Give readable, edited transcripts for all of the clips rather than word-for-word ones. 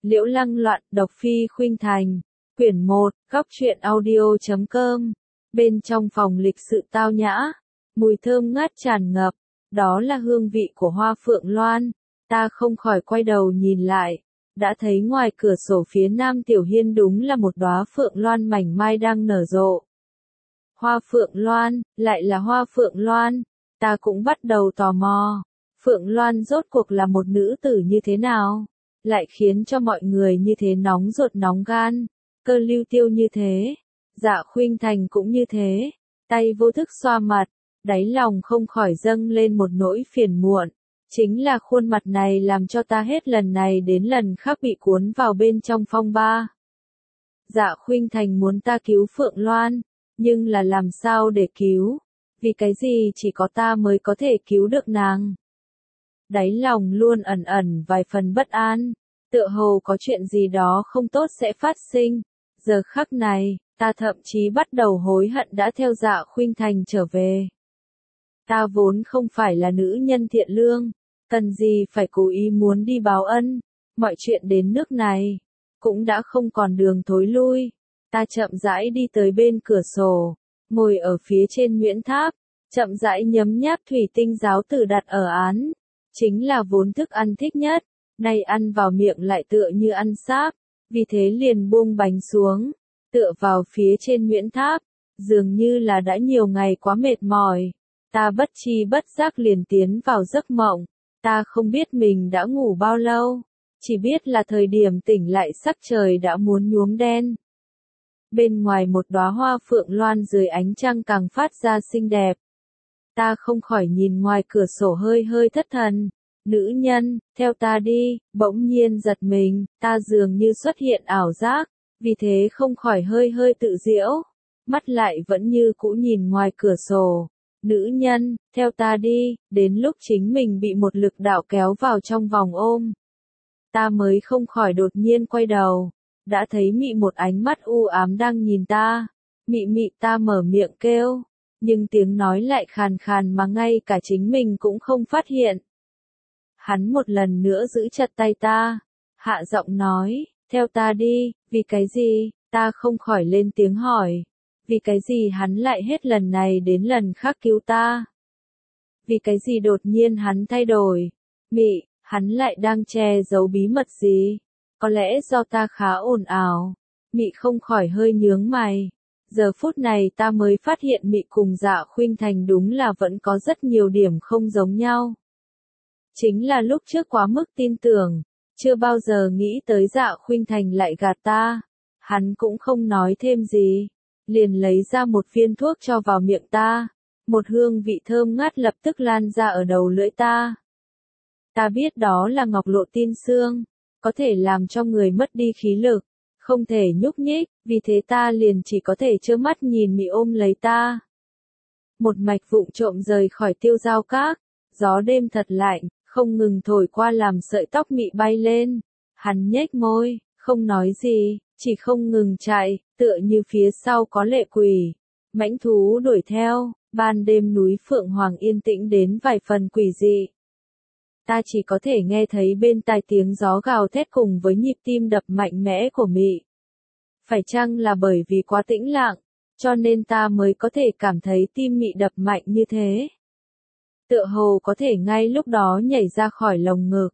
Liễu Lăng Loạn, độc phi khuynh thành. Quyển 1, góc truyện audio.com. Bên trong phòng lịch sự tao nhã, mùi thơm ngát tràn ngập, đó là hương vị của hoa phượng loan. Ta không khỏi quay đầu nhìn lại, đã thấy ngoài cửa sổ phía nam tiểu hiên đúng là một đóa phượng loan mảnh mai đang nở rộ. Hoa phượng loan, lại là hoa phượng loan, ta cũng bắt đầu tò mò. Phượng Loan rốt cuộc là một nữ tử như thế nào? Lại khiến cho mọi người như thế nóng ruột nóng gan. Cơ Lưu Tiêu như thế, Dạ Khuynh Thành cũng như thế, tay vô thức xoa mặt, đáy lòng không khỏi dâng lên một nỗi phiền muộn. Chính là khuôn mặt này làm cho ta hết lần này đến lần khác bị cuốn vào bên trong phong ba. Dạ Khuynh Thành muốn ta cứu Phượng Loan, nhưng là làm sao để cứu? Vì cái gì chỉ có ta mới có thể cứu được nàng? Đáy lòng luôn ẩn ẩn vài phần bất an, tựa hồ có chuyện gì đó không tốt sẽ phát sinh. Giờ khắc này, ta thậm chí bắt đầu hối hận đã theo Dạ Khuynh Thành trở về. Ta vốn không phải là nữ nhân thiện lương, cần gì phải cố ý muốn đi báo ân, mọi chuyện đến nước này, cũng đã không còn đường thối lui. Ta chậm rãi đi tới bên cửa sổ, ngồi ở phía trên Nguyễn Tháp, chậm rãi nhấm nháp thủy tinh giáo tử đặt ở án. Chính là vốn thức ăn thích nhất, nay ăn vào miệng lại tựa như ăn sáp, vì thế liền buông bánh xuống, tựa vào phía trên Nguyễn Tháp, dường như là đã nhiều ngày quá mệt mỏi. Ta bất tri bất giác liền tiến vào giấc mộng, ta không biết mình đã ngủ bao lâu, chỉ biết là thời điểm tỉnh lại sắc trời đã muốn nhuốm đen. Bên ngoài một đóa hoa phượng loan dưới ánh trăng càng phát ra xinh đẹp. Ta không khỏi nhìn ngoài cửa sổ hơi hơi thất thần. Nữ nhân, theo ta đi, bỗng nhiên giật mình, ta dường như xuất hiện ảo giác, vì thế không khỏi hơi hơi tự giễu, mắt lại vẫn như cũ nhìn ngoài cửa sổ. Nữ nhân, theo ta đi, đến lúc chính mình bị một lực đạo kéo vào trong vòng ôm. Ta mới không khỏi đột nhiên quay đầu, đã thấy Mị một ánh mắt u ám đang nhìn ta. Mị Mị, ta mở miệng kêu, nhưng tiếng nói lại khàn khàn mà ngay cả chính mình cũng không phát hiện. Hắn một lần nữa giữ chặt tay ta, hạ giọng nói, theo ta đi, vì cái gì? Ta không khỏi lên tiếng hỏi, vì cái gì hắn lại hết lần này đến lần khác cứu ta? Vì cái gì đột nhiên hắn thay đổi? Mị, hắn lại đang che giấu bí mật gì? Có lẽ do ta khá ồn ào. Mị không khỏi hơi nhướng mày. Giờ phút này ta mới phát hiện Mị cùng Dạ Khuynh Thành đúng là vẫn có rất nhiều điểm không giống nhau. Chính là lúc trước quá mức tin tưởng, chưa bao giờ nghĩ tới Dạ Khuynh Thành lại gạt ta. Hắn cũng không nói thêm gì, liền lấy ra một viên thuốc cho vào miệng ta. Một hương vị thơm ngát lập tức lan ra ở đầu lưỡi ta. Ta biết đó là ngọc lộ tin xương, có thể làm cho người mất đi khí lực, không thể nhúc nhích, vì thế ta liền chỉ có thể trơ mắt nhìn Mị ôm lấy ta. Một mạch vụng trộm rời khỏi Tiêu Giao Các, gió đêm thật lạnh, không ngừng thổi qua làm sợi tóc Mị bay lên. Hắn nhếch môi, không nói gì, chỉ không ngừng chạy, tựa như phía sau có lệ quỷ. Mãnh thú đuổi theo, ban đêm núi Phượng Hoàng yên tĩnh đến vài phần quỷ dị. Ta chỉ có thể nghe thấy bên tai tiếng gió gào thét cùng với nhịp tim đập mạnh mẽ của Mị. Phải chăng là bởi vì quá tĩnh lặng, cho nên ta mới có thể cảm thấy tim Mị đập mạnh như thế? Tựa hồ có thể ngay lúc đó nhảy ra khỏi lồng ngực.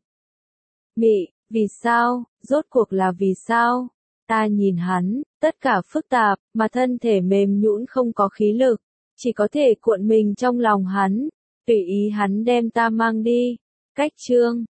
Mị, vì sao, rốt cuộc là vì sao? Ta nhìn hắn, tất cả phức tạp, mà thân thể mềm nhũn không có khí lực, chỉ có thể cuộn mình trong lòng hắn, tùy ý hắn đem ta mang đi. Cách chương